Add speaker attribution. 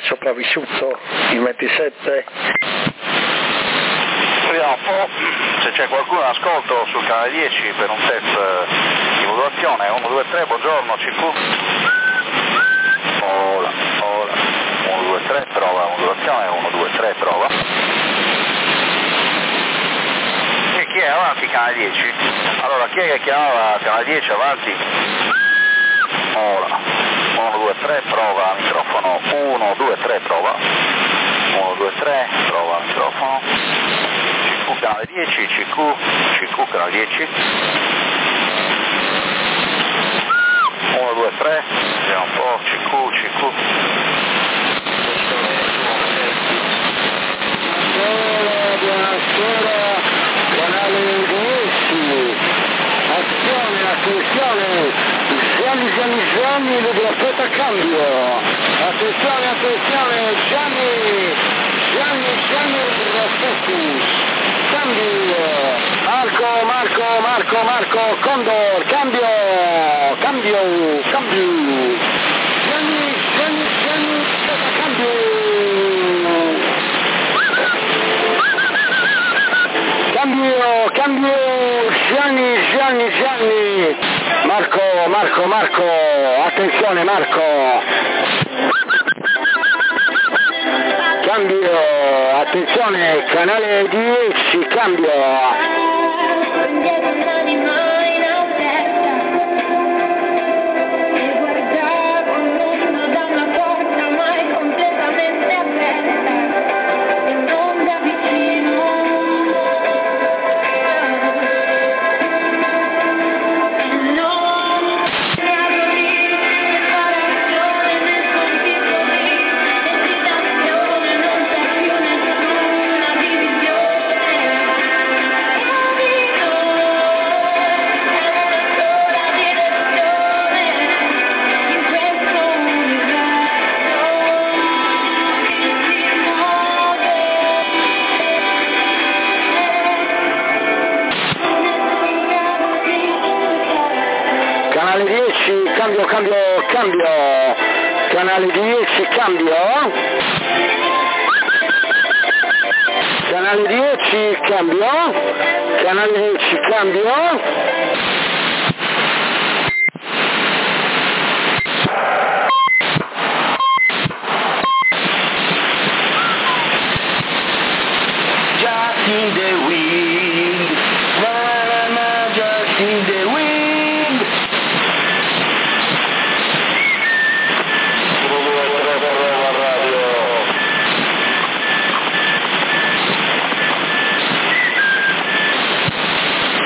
Speaker 1: sopravvissuto in 27?
Speaker 2: Vediamo un po' se c'è qualcuno in ascolto sul canale 10 per un test di modulazione. 1, 2, 3, buongiorno, CQ. Ora, 1, 2, 3, prova la modulazione, 1, 2, 3, prova. E chi è avanti canale 10? Allora, chi è che chiamava canale 10 avanti? Ora, 1, 2, 3, prova microfono, 1, 2, 3, prova. 1, 2, 3, prova microfono. CQ canale 10, CQ canale 10. 1, 2, 3, vediamo un po', CQ.
Speaker 1: Buonasera, canale 10. Attenzione, Gianni, aspetta cambio. Attenzione, Gianni, cambio. Marco, Condor, cambio. Gianni, aspetta cambio. Cambio, Gianni. Marco, attenzione Marco. Cambio, attenzione, canale 10, cambio. Canale 10, cambio. Canale 10, cambio. Canale 10, cambio.